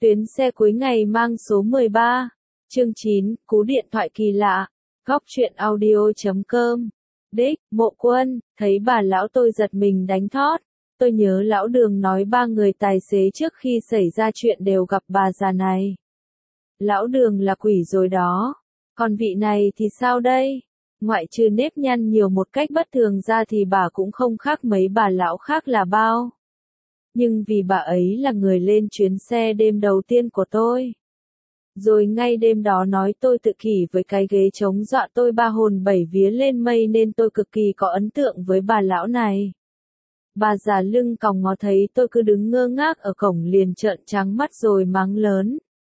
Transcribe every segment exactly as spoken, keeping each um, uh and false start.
Tuyến xe cuối ngày mang số mười ba. Chương chín, cú điện thoại kỳ lạ. Góc truyện audio chấm com. Đích, Mộ Quân, thấy bà lão tôi giật mình đánh thót. Tôi nhớ lão Đường nói ba người tài xế trước khi xảy ra chuyện đều gặp bà già này. Lão Đường là quỷ rồi đó. Còn vị này thì sao đây? Ngoại trừ nếp nhăn nhiều một cách bất thường ra thì bà cũng không khác mấy bà lão khác là bao. Nhưng vì bà ấy là người lên chuyến xe đêm đầu tiên của tôi. Rồi ngay đêm đó nói tôi tự kỷ với cái ghế chống dọa tôi ba hồn bảy vía lên mây nên tôi cực kỳ có ấn tượng với bà lão này. Bà già lưng còng ngó thấy tôi cứ đứng ngơ ngác ở cổng liền trợn trắng mắt rồi mắng lớn.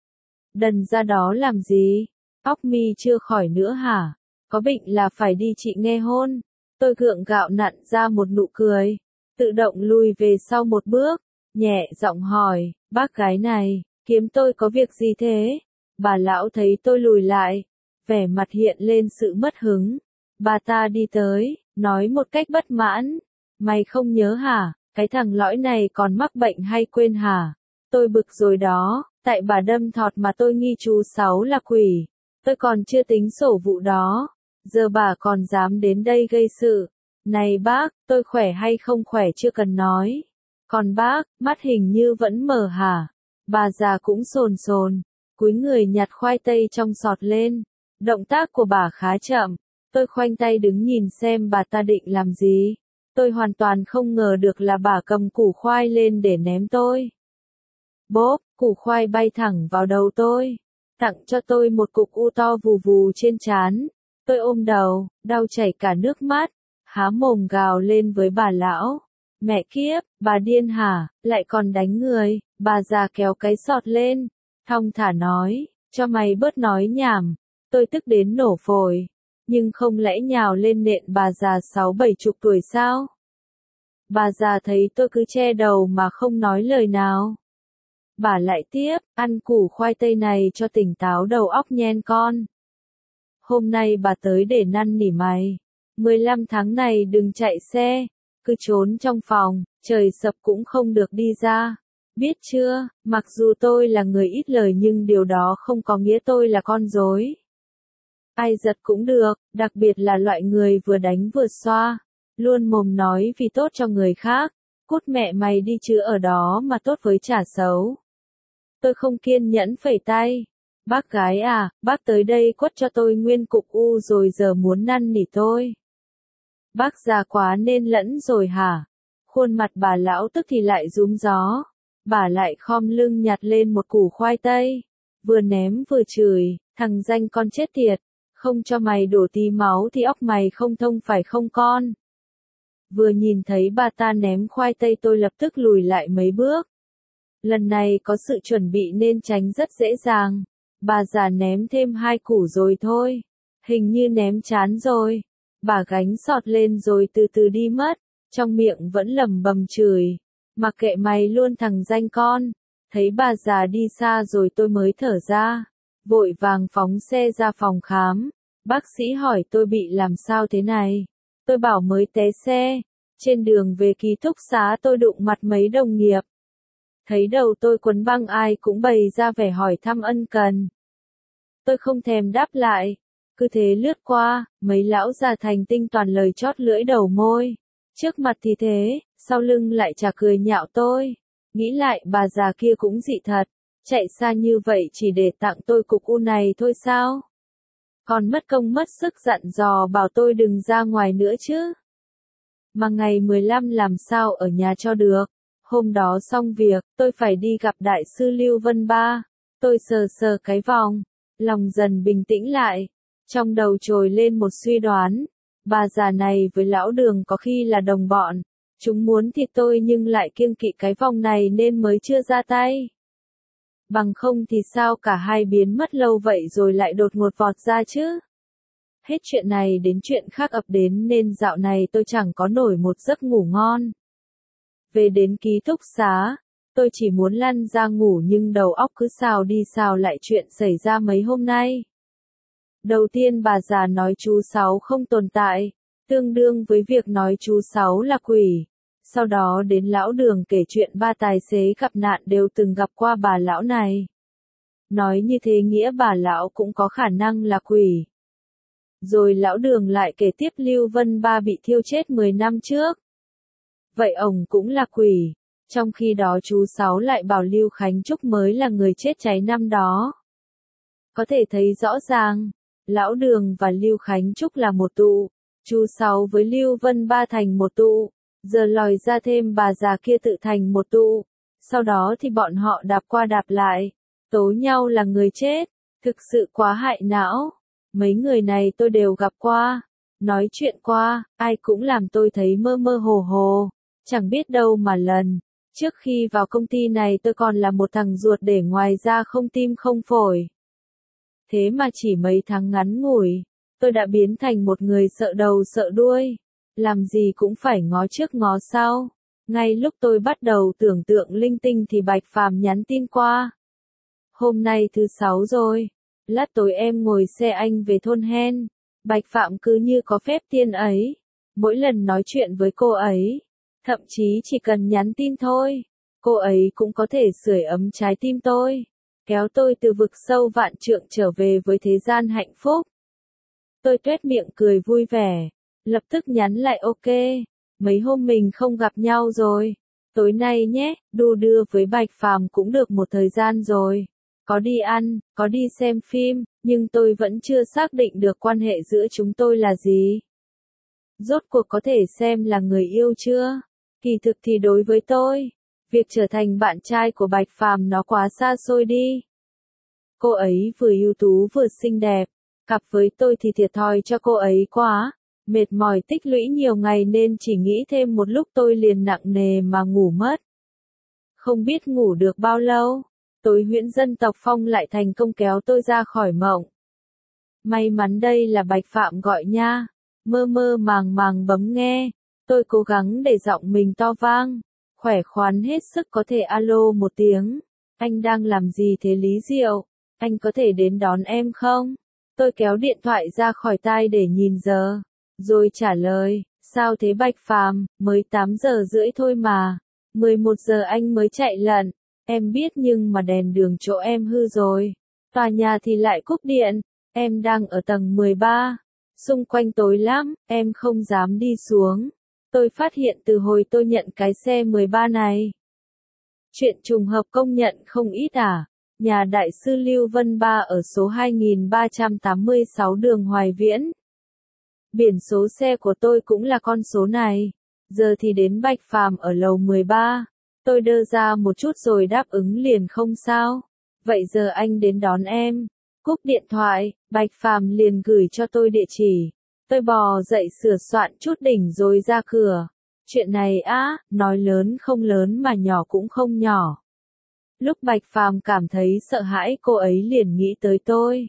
Đần ra đó làm gì? Óc mi chưa khỏi nữa hả? Có bệnh là phải đi chị nghe hôn. Tôi gượng gạo nặn ra một nụ cười. Tự động lùi về sau một bước. Nhẹ giọng hỏi, bác gái này, kiếm tôi có việc gì thế? Bà lão thấy tôi lùi lại. Vẻ mặt hiện lên sự mất hứng. Bà ta đi tới, nói một cách bất mãn. Mày không nhớ hả? Cái thằng lõi này còn mắc bệnh hay quên hả? Tôi bực rồi đó. Tại bà đâm thọt mà tôi nghi chú Sáu là quỷ. Tôi còn chưa tính sổ vụ đó. Giờ bà còn dám đến đây gây sự. Này bác, tôi khỏe hay không khỏe chưa cần nói. Còn bác, mắt hình như vẫn mờ hả? Bà già cũng sồn sồn. Cúi người nhặt khoai tây trong sọt lên. Động tác của bà khá chậm. Tôi khoanh tay đứng nhìn xem bà ta định làm gì. Tôi hoàn toàn không ngờ được là bà cầm củ khoai lên để ném tôi. Bốp, củ khoai bay thẳng vào đầu tôi. Tặng cho tôi một cục u to vù vù trên trán. Tôi ôm đầu, đau chảy cả nước mắt. Há mồm gào lên với bà lão. Mẹ kiếp, bà điên hả, lại còn đánh người. Bà già kéo cái sọt lên. Thong thả nói, cho mày bớt nói nhảm. Tôi tức đến nổ phổi. Nhưng không lẽ nhào lên nện bà già sáu bảy chục tuổi sao? Bà già thấy tôi cứ che đầu mà không nói lời nào. Bà lại tiếp, ăn củ khoai tây này cho tỉnh táo đầu óc nhen con. Hôm nay bà tới để năn nỉ mày. mười lăm tháng này đừng chạy xe. Cứ trốn trong phòng, trời sập cũng không được đi ra. Biết chưa, mặc dù tôi là người ít lời nhưng điều đó không có nghĩa tôi là con rối. Ai giật cũng được, đặc biệt là loại người vừa đánh vừa xoa. Luôn mồm nói vì tốt cho người khác. Cút mẹ mày đi chứ ở đó mà tốt với trả xấu. Tôi không kiên nhẫn phẩy tay. Bác gái à, bác tới đây quất cho tôi nguyên cục u rồi giờ muốn năn nỉ tôi. Bác già quá nên lẫn rồi hả? Khuôn mặt bà lão tức thì lại rúm gió. Bà lại khom lưng nhặt lên một củ khoai tây. Vừa ném vừa chửi, thằng danh con chết tiệt. Không cho mày đổ tí máu thì óc mày không thông phải không con? Vừa nhìn thấy bà ta ném khoai tây tôi lập tức lùi lại mấy bước. Lần này có sự chuẩn bị nên tránh rất dễ dàng. Bà già ném thêm hai củ rồi thôi. Hình như ném chán rồi. Bà gánh sọt lên rồi từ từ đi mất. Trong miệng vẫn lẩm bẩm chửi. Mặc kệ mày luôn thằng danh con. Thấy bà già đi xa rồi tôi mới thở ra. Vội vàng phóng xe ra phòng khám. Bác sĩ hỏi tôi bị làm sao thế này. Tôi bảo mới té xe. Trên đường về ký túc xá tôi đụng mặt mấy đồng nghiệp. Thấy đầu tôi quấn băng ai cũng bày ra vẻ hỏi thăm ân cần. Tôi không thèm đáp lại. Cứ thế lướt qua, mấy lão già thành tinh toàn lời chót lưỡi đầu môi. Trước mặt thì thế, sau lưng lại chả cười nhạo tôi. Nghĩ lại bà già kia cũng dị thật. Chạy xa như vậy chỉ để tặng tôi cục u này thôi sao? Còn mất công mất sức dặn dò bảo tôi đừng ra ngoài nữa chứ. Mà ngày mười lăm làm sao ở nhà cho được. Hôm đó xong việc, tôi phải đi gặp đại sư Lưu Vân Ba. Tôi sờ sờ cái vòng, lòng dần bình tĩnh lại. Trong đầu trồi lên một suy đoán. Bà già này với lão Đường có khi là đồng bọn. Chúng muốn thịt tôi nhưng lại kiêng kỵ cái vòng này nên mới chưa ra tay. Bằng không thì sao cả hai biến mất lâu vậy rồi lại đột ngột vọt ra chứ? Hết chuyện này đến chuyện khác ập đến nên dạo này tôi chẳng có nổi một giấc ngủ ngon. Về đến ký túc xá, tôi chỉ muốn lăn ra ngủ nhưng đầu óc cứ xào đi xào lại chuyện xảy ra mấy hôm nay. Đầu tiên bà già nói chú Sáu không tồn tại, tương đương với việc nói chú Sáu là quỷ. Sau đó đến lão Đường kể chuyện ba tài xế gặp nạn đều từng gặp qua bà lão này. Nói như thế nghĩa bà lão cũng có khả năng là quỷ. Rồi lão Đường lại kể tiếp Lưu Vân Ba bị thiêu chết mười năm trước. Vậy ổng cũng là quỷ. Trong khi đó chú Sáu lại bảo Lưu Khánh Trúc mới là người chết cháy năm đó. Có thể thấy rõ ràng, lão Đường và Lưu Khánh Trúc là một tụ, chú Sáu với Lưu Vân Ba thành một tụ, giờ lòi ra thêm bà già kia tự thành một tụ. Sau đó thì bọn họ đạp qua đạp lại, tố nhau là người chết, thực sự quá hại não. Mấy người này tôi đều gặp qua, nói chuyện qua, ai cũng làm tôi thấy mơ mơ hồ hồ, chẳng biết đâu mà lần. Trước khi vào công ty này tôi còn là một thằng ruột để ngoài ra không tim không phổi. Thế mà chỉ mấy tháng ngắn ngủi, tôi đã biến thành một người sợ đầu sợ đuôi, làm gì cũng phải ngó trước ngó sau. Ngay lúc tôi bắt đầu tưởng tượng linh tinh thì Bạch Phàm nhắn tin qua. Hôm nay thứ sáu rồi, lát tối em ngồi xe anh về thôn Hen. Bạch Phạm cứ như có phép tiên ấy, mỗi lần nói chuyện với cô ấy, thậm chí chỉ cần nhắn tin thôi, cô ấy cũng có thể sưởi ấm trái tim tôi, kéo tôi từ vực sâu vạn trượng trở về với thế gian hạnh phúc. Tôi tuét miệng cười vui vẻ, lập tức nhắn lại ok, mấy hôm mình không gặp nhau rồi, tối nay nhé, đu đưa với Bạch Phàm cũng được một thời gian rồi. Có đi ăn, có đi xem phim, nhưng tôi vẫn chưa xác định được quan hệ giữa chúng tôi là gì. Rốt cuộc có thể xem là người yêu chưa? Kỳ thực thì đối với tôi, việc trở thành bạn trai của Bạch Phàm nó quá xa xôi đi. Cô ấy vừa ưu tú vừa xinh đẹp, cặp với tôi thì thiệt thòi cho cô ấy quá, mệt mỏi tích lũy nhiều ngày nên chỉ nghĩ thêm một lúc tôi liền nặng nề mà ngủ mất. Không biết ngủ được bao lâu, tối huyễn dân tộc Phong lại thành công kéo tôi ra khỏi mộng. May mắn đây là Bạch Phạm gọi nha, mơ mơ màng màng bấm nghe, tôi cố gắng để giọng mình to vang, khỏe khoắn hết sức có thể alo một tiếng. Anh đang làm gì thế Lý Diệu? Anh có thể đến đón em không? Tôi kéo điện thoại ra khỏi tai để nhìn giờ, rồi trả lời, sao thế Bạch Phàm, mới tám giờ rưỡi thôi mà, mười một giờ anh mới chạy lận. Em biết nhưng mà đèn đường chỗ em hư rồi. Tòa nhà thì lại cúp điện. Em đang ở tầng mười ba. Xung quanh tối lắm, em không dám đi xuống. Tôi phát hiện từ hồi tôi nhận cái xe mười ba này. Chuyện trùng hợp công nhận không ít à. Nhà đại sư Lưu Vân Ba ở số hai nghìn ba trăm tám mươi sáu đường Hoài Viễn. Biển số xe của tôi cũng là con số này. Giờ thì đến Bạch Phàm ở lầu mười ba. Tôi đơ ra một chút rồi đáp ứng liền không sao. Vậy giờ anh đến đón em. Cúp điện thoại, Bạch Phàm liền gửi cho tôi địa chỉ. Tôi bò dậy sửa soạn chút đỉnh rồi ra cửa. Chuyện này á, nói lớn không lớn mà nhỏ cũng không nhỏ. Lúc Bạch Phàm cảm thấy sợ hãi cô ấy liền nghĩ tới tôi.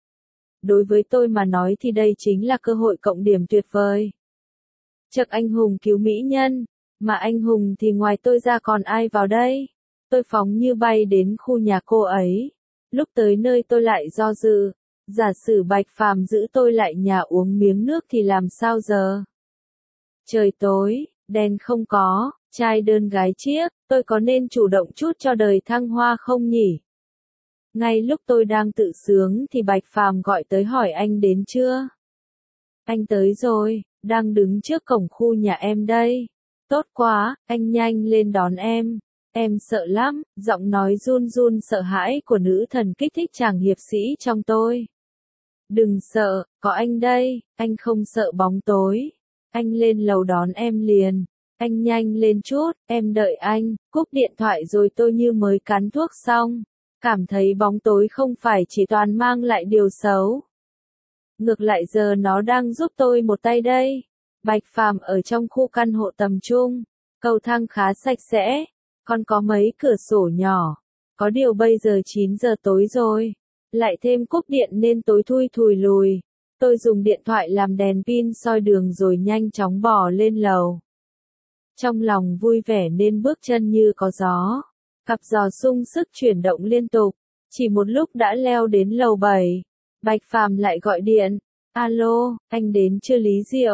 Đối với tôi mà nói thì đây chính là cơ hội cộng điểm tuyệt vời. Chợt anh hùng cứu mỹ nhân. Mà anh hùng thì ngoài tôi ra còn ai vào đây? Tôi phóng như bay đến khu nhà cô ấy. Lúc tới nơi tôi lại do dự. Giả sử Bạch Phàm giữ tôi lại nhà uống miếng nước thì làm sao giờ? Trời tối, đèn không có, trai đơn gái chiếc, tôi có nên chủ động chút cho đời thăng hoa không nhỉ? Ngay lúc tôi đang tự sướng thì Bạch Phàm gọi tới hỏi anh đến chưa? Anh tới rồi, đang đứng trước cổng khu nhà em đây. Tốt quá, anh nhanh lên đón em. Em sợ lắm, giọng nói run run sợ hãi của nữ thần kích thích chàng hiệp sĩ trong tôi. Đừng sợ, có anh đây, anh không sợ bóng tối. Anh lên lầu đón em liền. Anh nhanh lên chút, em đợi anh. Cúp điện thoại rồi tôi như mới cắn thuốc xong. Cảm thấy bóng tối không phải chỉ toàn mang lại điều xấu. Ngược lại giờ nó đang giúp tôi một tay đây. Bạch Phàm ở trong khu căn hộ tầm trung, cầu thang khá sạch sẽ, còn có mấy cửa sổ nhỏ. Có điều bây giờ chín giờ tối rồi, lại thêm cúp điện nên tối thui thùi lùi. Tôi dùng điện thoại làm đèn pin soi đường rồi nhanh chóng bò lên lầu. Trong lòng vui vẻ nên bước chân như có gió. Cặp giò sung sức chuyển động liên tục. Chỉ một lúc đã leo đến lầu bảy. Bạch Phàm lại gọi điện. Alo, anh đến chưa Lý Diệu?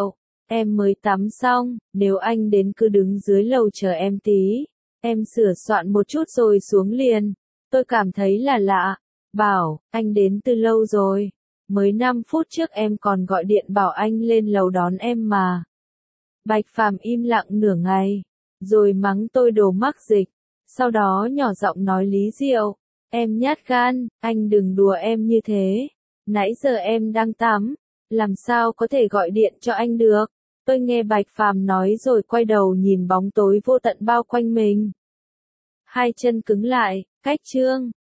Em mới tắm xong, nếu anh đến cứ đứng dưới lầu chờ em tí. Em sửa soạn một chút rồi xuống liền. Tôi cảm thấy là lạ. Bảo, anh đến từ lâu rồi. Mới năm phút trước em còn gọi điện bảo anh lên lầu đón em mà. Bạch Phàm im lặng nửa ngày, rồi mắng tôi đồ mắc dịch. Sau đó nhỏ giọng nói Lý Diệu, em nhát gan, anh đừng đùa em như thế. Nãy giờ em đang tắm, làm sao có thể gọi điện cho anh được. Tôi nghe Bạch Phàm nói rồi quay đầu nhìn bóng tối vô tận bao quanh mình. Hai chân cứng lại, cách chương.